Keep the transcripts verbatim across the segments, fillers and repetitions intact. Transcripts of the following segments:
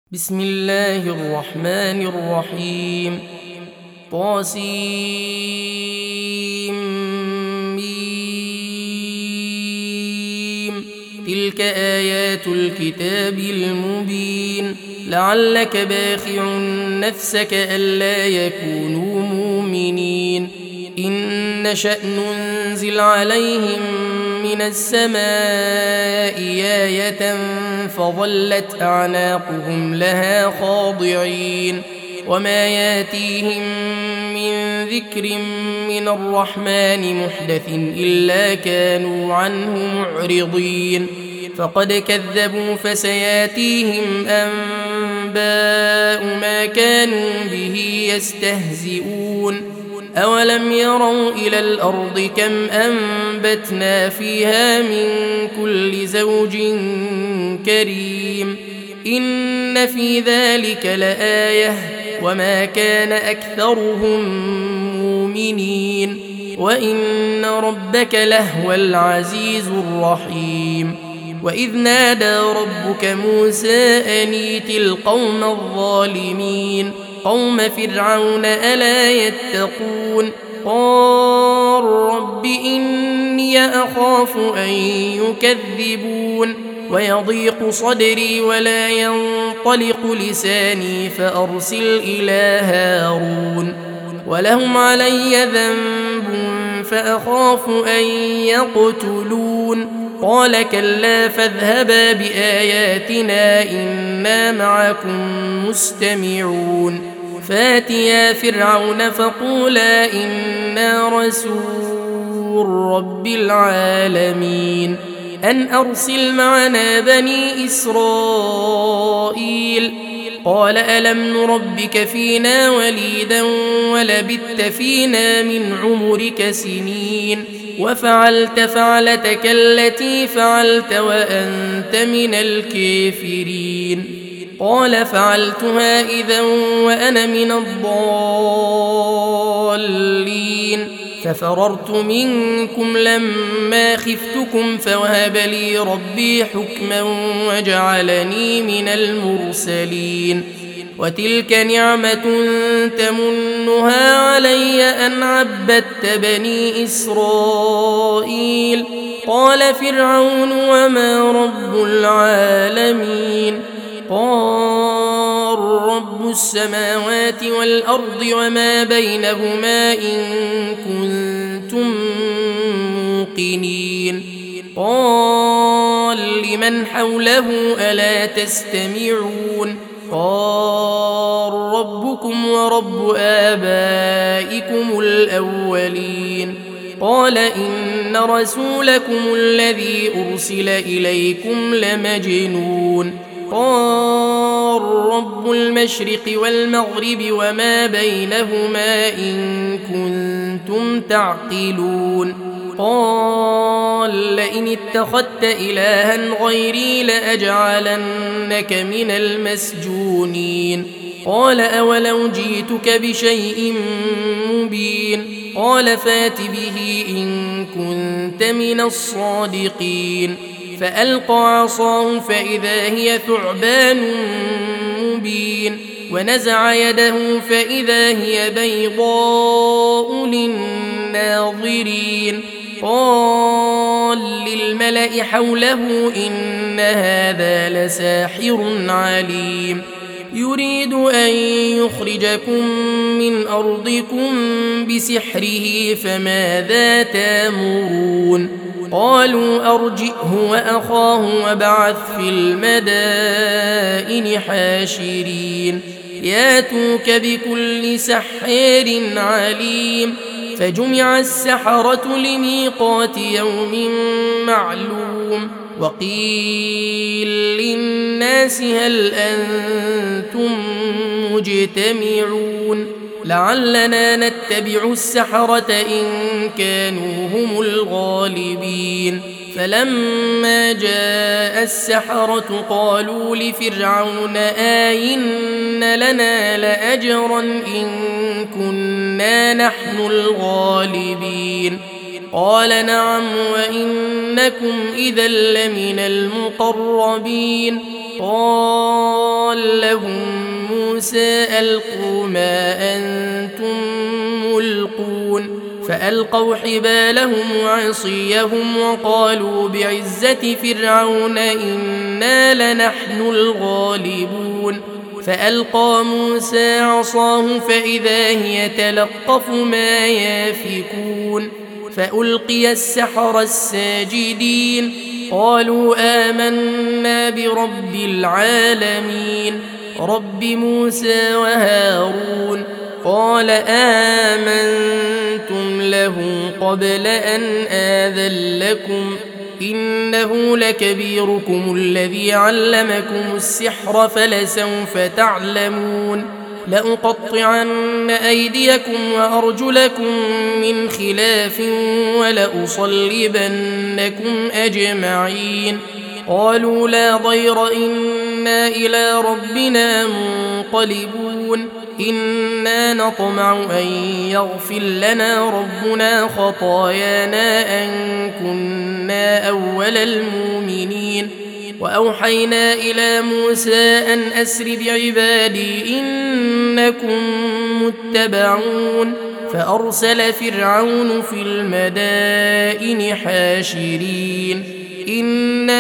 بسم الله الرحمن الرحيم. طاسيم. تلك آيات الكتاب المبين. لعلك باخع نفسك ألا يكونوا مؤمنين. إن نشأ ننزل عليهم من السماء آية فظلت أعناقهم لها خاضعين وما ياتيهم من ذكر من الرحمن محدث إلا كانوا عنه معرضين. فقد كذبوا فسياتيهم أنباء ما كانوا به يستهزئون. أولم يروا إلى الأرض كم أنبتنا فيها من كل زوج كريم إن في ذلك لآية وما كان أكثرهم مؤمنين وإن ربك لهو العزيز الرحيم. وإذ نادى ربك موسى أن ائت القوم الظالمين قوم فرعون ألا يتقون قال رب إني أخاف أن يكذبون ويضيق صدري ولا ينطلق لساني فأرسل إلى هارون ولهم علي ذنب فأخاف أن يقتلون قال كلا فاذهبا بآياتنا إنا معكم مستمعون. فاتيا فرعون فقولا إنا رسول رب العالمين أن أرسل معنا بني إسرائيل قال ألم نربك فينا وليدا ولبثت فينا من عمرك سنين وفعلت فعلتك التي فعلت وأنت من الكافرين قال فعلتها إذا وأنا من الضالين ففررت منكم لما خفتكم فوهب لي ربي حكما وجعلني من المرسلين. وتلك نعمة تمنها علي أن عبدت بني إسرائيل قال فرعون وما رب العالمين قال رب السماوات والأرض وما بينهما إن كنتم موقنين قال لمن حوله ألا تستمعون قال ربكم ورب آبائكم الأولين قال إن رسولكم الذي أرسل إليكم لمجنون قال رب المشرق والمغرب وما بينهما إن كنتم تعقلون قال لئن اتخذت إلها غيري لأجعلنك من المسجونين قال أولو جئتك بشيء مبين قال فات به إن كنت من الصادقين فألقى عصاه فإذا هي ثعبان مبين ونزع يده فإذا هي بيضاء للناظرين قال للملأ حوله إن هذا لساحر عليم يريد أن يخرجكم من أرضكم بسحره فماذا تأمرون قالوا أرجئه وأخاه وابعث في المدائن حاشرين ياتوك بكل سحار عليم فجمع السحرة لميقات يوم معلوم وقيل للناس هل أنتم مجتمعون لعلنا نتبع السحرة إن كانوا هم الغالبين فلما جاء السحرة قالوا لفرعون آئن لنا لأجرا إن كنا نحن الغالبين قال نعم وإنكم إذا لمن المقربين قال لهم موسى ألقوا ما أنتم ملقون فألقوا حبالهم وعصيهم وقالوا بعزة فرعون إنا لنحن الغالبون فألقى موسى عصاه فإذا هي تلقف ما يافكون فألقي السحرة الساجدين قالوا آمنا برب العالمين رب موسى وهارون قال آمنتم له قبل أن آذن لكم إنه لكبيركم الذي علمكم السحر فلسوف تعلمون لأقطعن أيديكم وأرجلكم من خلاف ولأصلبنكم أجمعين قالوا لا ضير إنا إلى ربنا منقلبون إنا نطمع أن يغفر لنا ربنا خطايانا أن كنا أول المؤمنين وأوحينا إلى موسى أن أسر بعبادي إنكم متبعون فأرسل فرعون في المدائن حاشرين إن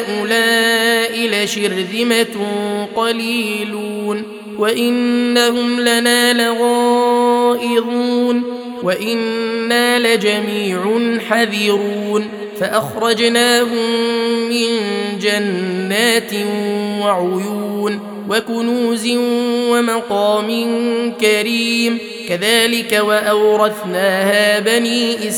هؤلاء لشرذمة قليلون وإنهم لنا لغائظون وإنا لجميع حذرون فأخرجناهم من جنات وعيون وكنوز ومقام كريم كذلك وأورثناها بني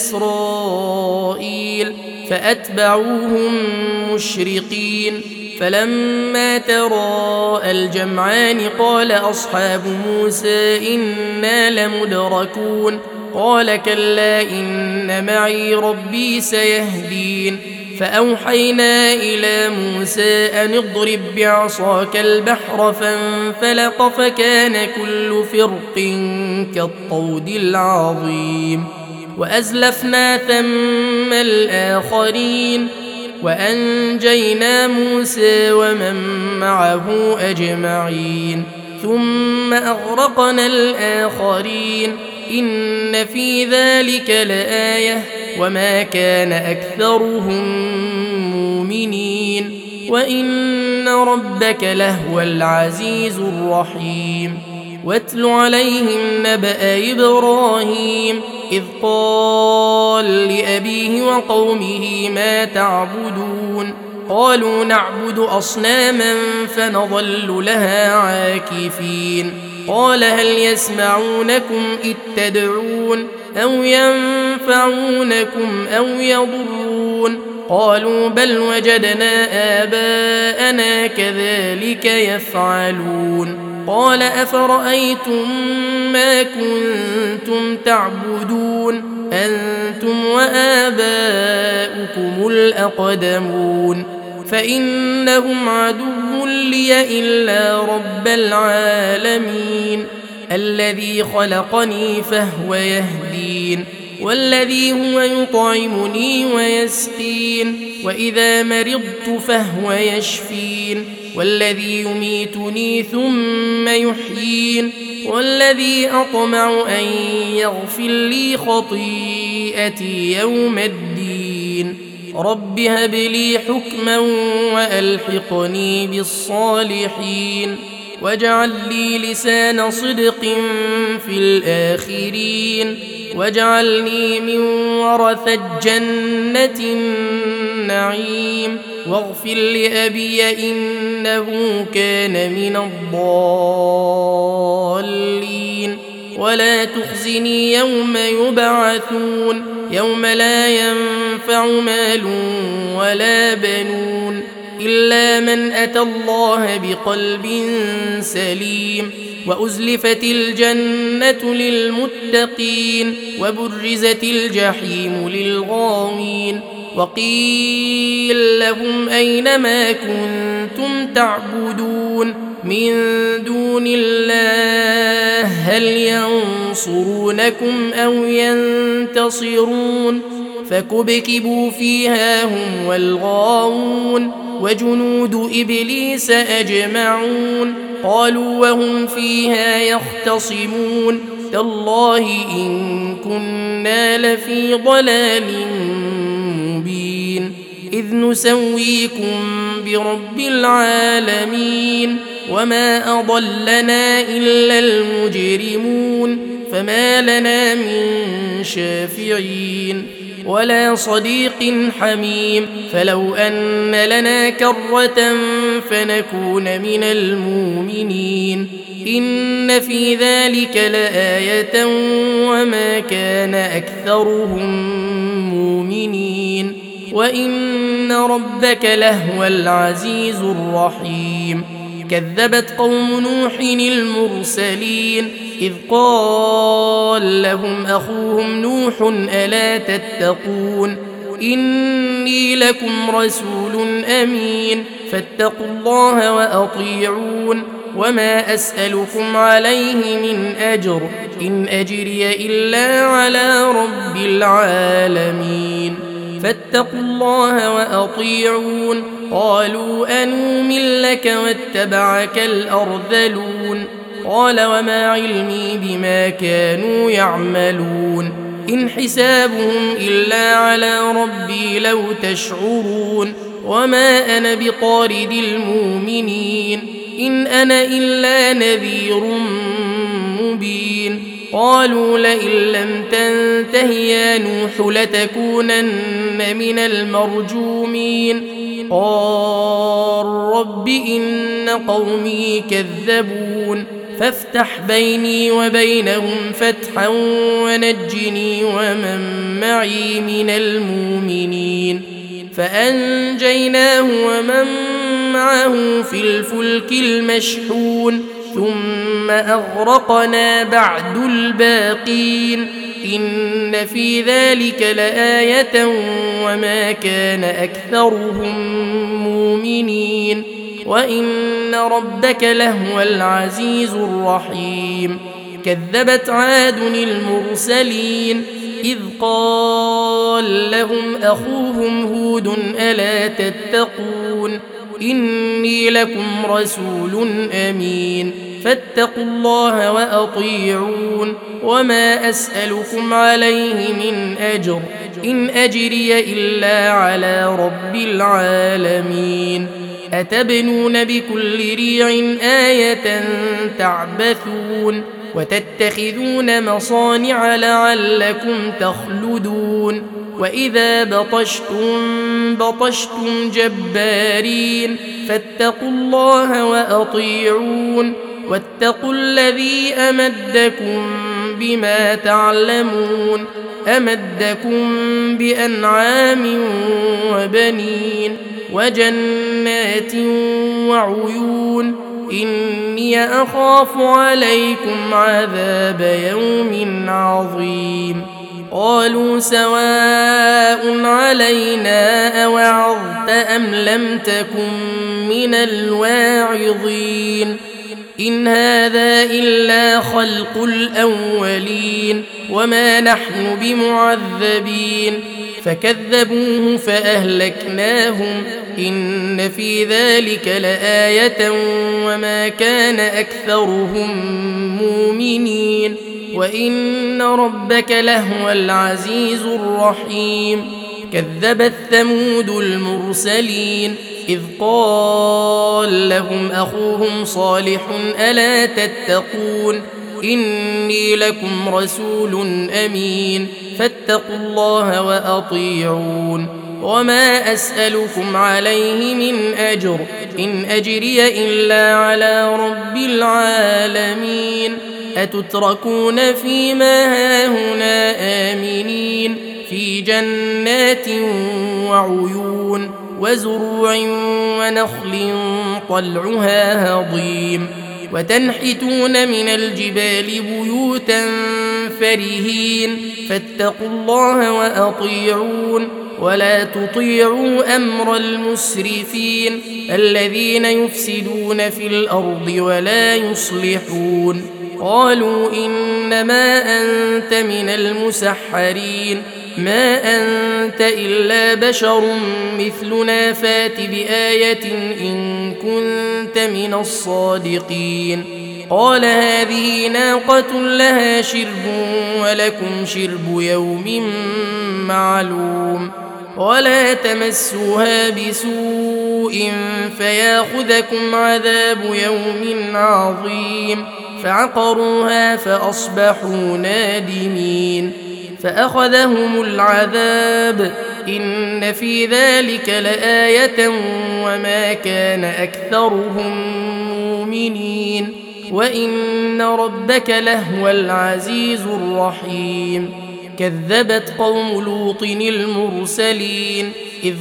إسرائيل فأتبعوهم مشرقين فلما تراءى الجمعان قال أصحاب موسى إنا لمدركون قال كلا إن معي ربي سيهدين فأوحينا إلى موسى أن اضرب بعصاك البحر فانفلق فكان كل فرق كالطود العظيم وأزلفنا ثم الآخرين وأنجينا موسى ومن معه أجمعين ثم أغرقنا الآخرين إن في ذلك لآية وما كان أكثرهم مؤمنين وإن ربك لهو العزيز الرحيم واتل عليهم نبأ إبراهيم إذ قال لأبيه وقومه ما تعبدون قالوا نعبد أصناما فنظل لها عاكفين قال هل يسمعونكم إذ تدعون أو ينفعونكم أو يضرون قالوا بل وجدنا آباءنا كذلك يفعلون قال أفرأيتم ما كنتم تعبدون أنتم وآباؤكم الأقدمون فإنهم عدو لي إلا رب العالمين الذي خلقني فهو يهدين والذي هو يطعمني ويسقين وإذا مرضت فهو يشفين والذي يميتني ثم يحيين والذي أطمع أن يغفر لي خطيئتي يوم الدين رب هب لي حكما وألحقني بالصالحين واجعل لي لسان صدق في الآخرين واجعلني من ورثة جنة النعيم واغفر لأبي إنه كان من الضالين ولا تخزني يوم يبعثون يوم لا ينفع مال ولا بنون إلا من أتى الله بقلب سليم وأزلفت الجنة للمتقين وبرزت الجحيم للغاوين وقيل لهم أين ما كنتم تعبدون من دون الله هل ينصرونكم أو ينتصرون فكبكبوا فيها هم والغاوون وجنود إبليس أجمعون قالوا وهم فيها يختصمون تالله إن كنا لفي ضلال مبين إذ نسويكم برب العالمين وما أضلنا إلا المجرمون فما لنا من شافعين ولا صديق حميم فلو أن لنا كرة فنكون من المؤمنين إن في ذلك لآية وما كان أكثرهم مؤمنين وإن ربك لهو العزيز الرحيم كذبت قوم نوح المرسلين إذ قال لهم أخوهم نوح ألا تتقون إني لكم رسول أمين فاتقوا الله وأطيعون وما أسألكم عليه من أجر إن أجري إلا على رب العالمين فاتقوا الله وأطيعون قالوا أنؤمن لك واتبعك الأرذلون قال وما علمي بما كانوا يعملون إن حسابهم إلا على ربي لو تشعرون وما أنا بطارد المؤمنين إن أنا إلا نذير مبين قالوا لئن لم تنته يا نوح لتكونن من المرجومين قال رب إن قومي كذبون فافتح بيني وبينهم فتحا ونجني ومن معي من المؤمنين فأنجيناه ومن معه في الفلك المشحون ثم أغرقنا بعد الباقين إن في ذلك لآية وما كان أكثرهم مؤمنين وإن ربك لهو العزيز الرحيم كذبت عاد المرسلين إذ قال لهم أخوهم هود ألا تتقون إني لكم رسول أمين فاتقوا الله وأطيعون وما أسألكم عليه من أجر إن أجري إلا على رب العالمين أتبنون بكل ريع آية تعبثون وتتخذون مصانع لعلكم تخلدون وإذا بطشتم بطشتم جبارين فاتقوا الله وأطيعون واتقوا الذي أمدكم بما تعلمون أمدكم بأنعام وبنين وجنات وعيون إني أخاف عليكم عذاب يوم عظيم قالوا سواء علينا أوعظت أم لم تكن من الواعظين إن هذا إلا خلق الأولين وما نحن بمعذبين فكذبوه فأهلكناهم إن في ذلك لآية وما كان أكثرهم مؤمنين وإن ربك لهو العزيز الرحيم كذبت ثمود المرسلين إذ قال لهم أخوهم صالح ألا تتقون إني لكم رسول أمين فاتقوا الله وأطيعون وما أسألكم عليه من أجر إن أجري إلا على رب العالمين أتتركون فيما هاهنا آمنين في جنات وعيون وزروع ونخل طلعها هضيم وتنحتون من الجبال بيوتا فرهين فاتقوا الله وأطيعون ولا تطيعوا أمر المسرفين الذين يفسدون في الأرض ولا يصلحون قالوا إنما أنت من المسحرين ما أنت إلا بشر مثلنا فات بآية إن كنت من الصادقين قال هذه ناقة لها شرب ولكم شرب يوم معلوم ولا تمسوها بسوء فياخذكم عذاب يوم عظيم فعقروها فأصبحوا نادمين فأخذهم العذاب إن في ذلك لآية وما كان أكثرهم مؤمنين وإن ربك لهو العزيز الرحيم كذبت قوم لوط المرسلين إذ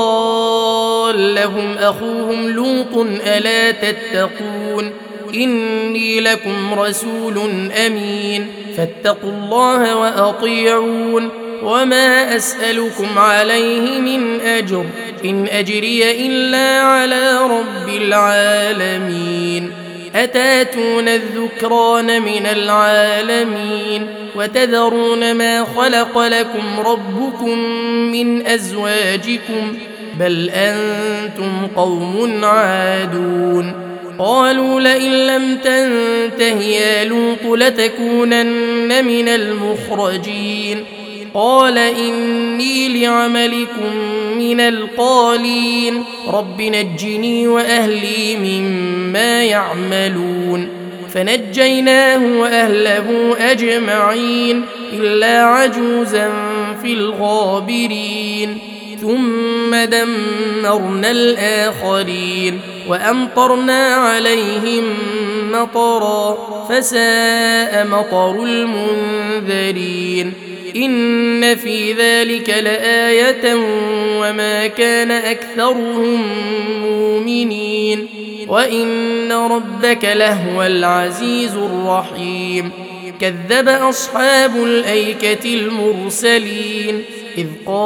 قال لهم أخوهم لوط ألا تتقون إني لكم رسول أمين فاتقوا الله وأطيعون وما أسألكم عليه من أجر إن أجري إلا على رب العالمين أتاتون الذكران من العالمين وتذرون ما خلق لكم ربكم من أزواجكم بل أنتم قوم عادون قالوا لئن لم تنته يا لوط لتكونن من المخرجين قال إني لعملكم من القالين رب نجني وأهلي مما يعملون فنجيناه وأهله أجمعين إلا عجوزا في الغابرين ثم دمرنا الآخرين وأمطرنا عليهم مطرا فساء مطر المنذرين إن في ذلك لآية وما كان أكثرهم مؤمنين وإن ربك لهو العزيز الرحيم كذب أصحاب الأيكة المرسلين إذ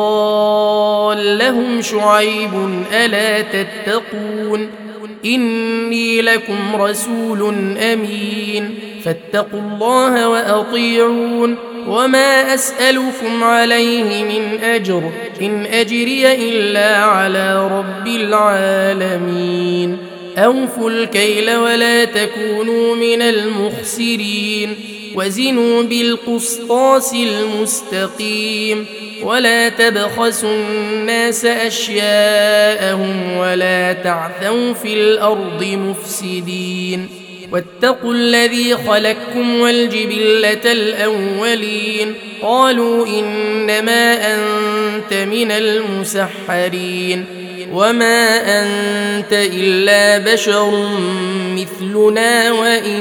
قال لهم شعيب ألا تتقون إني لكم رسول أمين فاتقوا الله وأطيعون وما أسألكم عليه من أجر إن أجري إلا على رب العالمين أوفوا الكيل ولا تكونوا من المخسرين وزنوا بالقسطاس المستقيم ولا تبخسوا الناس أشياءهم ولا تعثوا في الأرض مفسدين واتقوا الذي خلقكم والجبلة الأولين قالوا إنما أنت من المسحرين وما أنت إلا بشر مثلنا وإن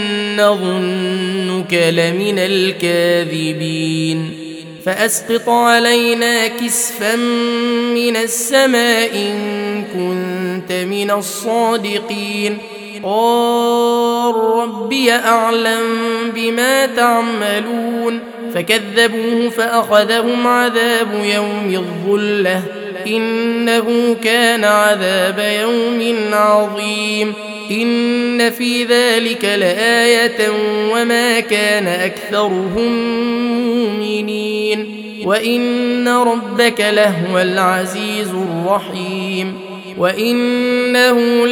نظنك لمن الكاذبين فأسقط علينا كسفا من السماء إن كنت من الصادقين قال ربي أعلم بما تعملون فكذبوه فأخذهم عذاب يوم الظلة إنه كان عذاب يوم عظيم إن في ذلك لآية وما كان أكثرهم مؤمنين وإن ربك لهو العزيز الرحيم وإنه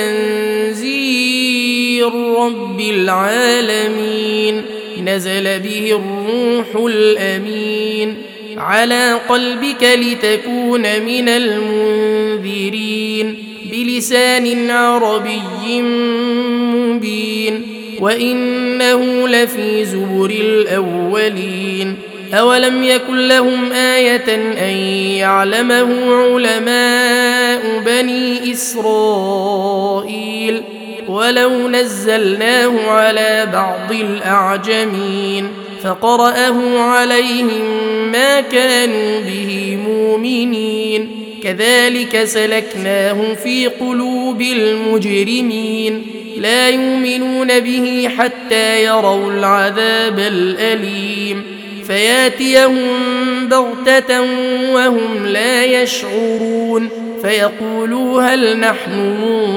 لتنزيل رب العالمين نزل به الروح الأمين على قلبك لتكون من المنذرين بلسان عربي مبين وإنه لفي زبر الأولين أولم يكن لهم آية أن يعلمه علماء بني إسرائيل ولو نزلناه على بعض الأعجمين فقرأه عليهم ما كانوا به مؤمنين كذلك سلكناه في قلوب المجرمين لا يؤمنون به حتى يروا العذاب الأليم فياتيهم بغتة وهم لا يشعرون فيقولوا هل نحن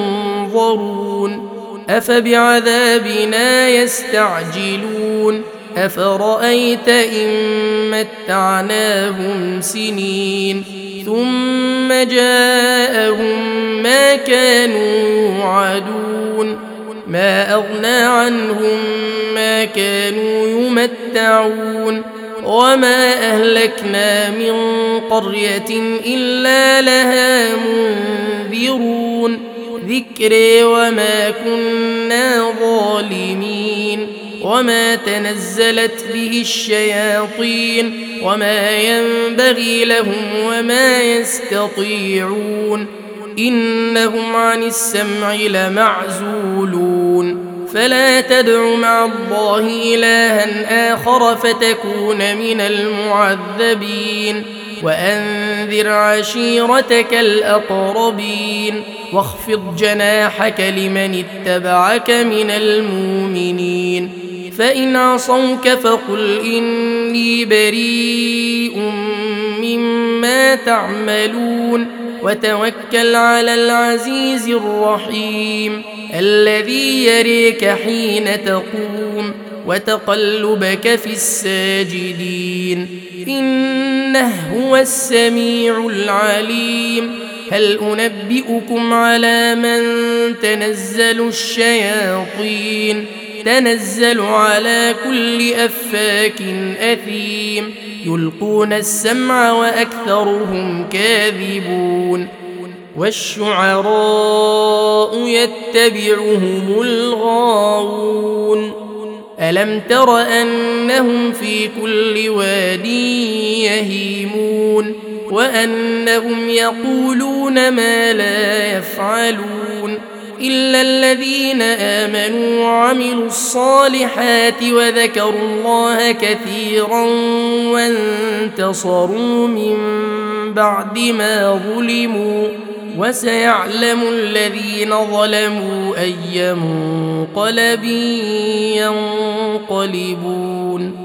منظرون أفبعذابنا يستعجلون أفرأيت إن متعناهم سنين ثم جاءهم ما كانوا يوعدون ما أغنى عنهم ما كانوا يمتعون وما أهلكنا من قرية إلا لها منذرون ذكري وما كنا ظالمين وما تنزلت به الشياطين وما ينبغي لهم وما يستطيعون إنهم عن السمع لمعزولون فلا تدع مع الله إلها آخر فتكون من المعذبين وأنذر عشيرتك الأقربين واخفض جناحك لمن اتبعك من المؤمنين فإن عصوك فقل إني بريء مما تعملون وتوكل على العزيز الرحيم الذي يريك حين تقوم وتقلبك في الساجدين إنه هو السميع العليم هل أنبئكم على من تنزل الشياطين تنزل على كل أفاك أثيم يلقون السمع وأكثرهم كاذبون والشعراء يتبعهم الغاوون ألم تر أنهم في كل واد يهيمون وأنهم يقولون ما لا يفعلون إلا الذين آمنوا وعملوا الصالحات وذكروا الله كثيرا وانتصروا من بعد ما ظلموا وسيعلم الذين ظلموا أي منقلب ينقلبون